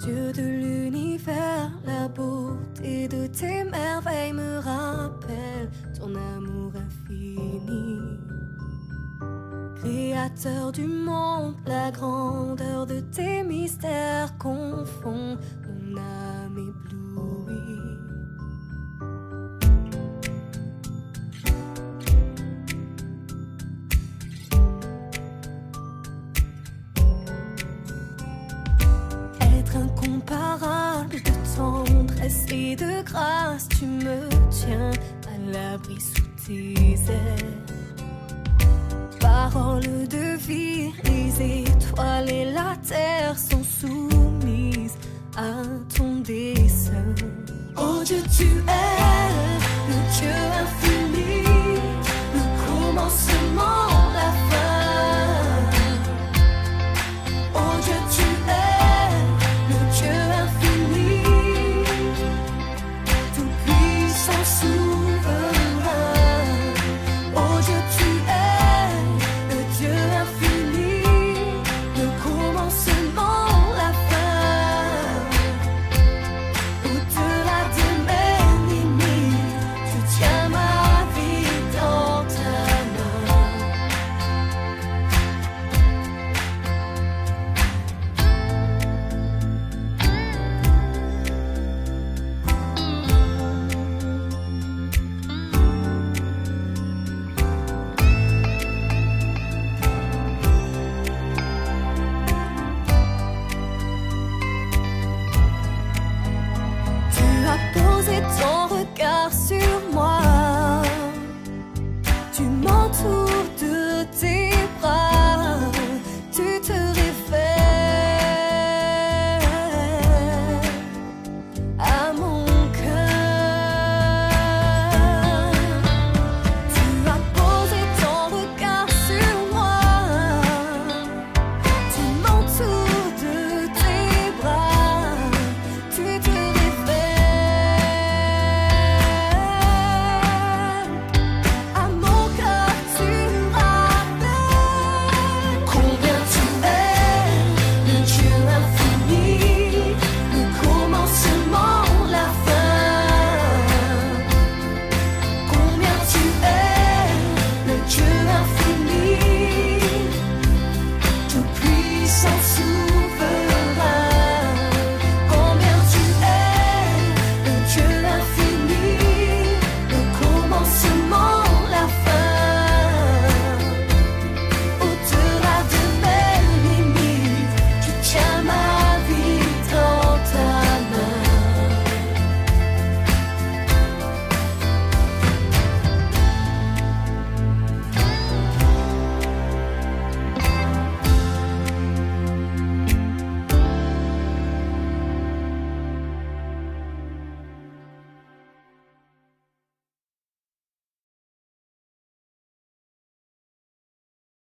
Dieu de l'univers, la beauté de tes merveilles me rappelle ton amour infini. Créateur du monde, la grandeur de tes mystères confond mon âme éblouie. Être incomparable de tendresse et de grâce, tu me tiens à l'abri sous tes ailes. Parole de vie, les étoiles et la terre sont soumises à ton dessein. Oh Dieu, tu es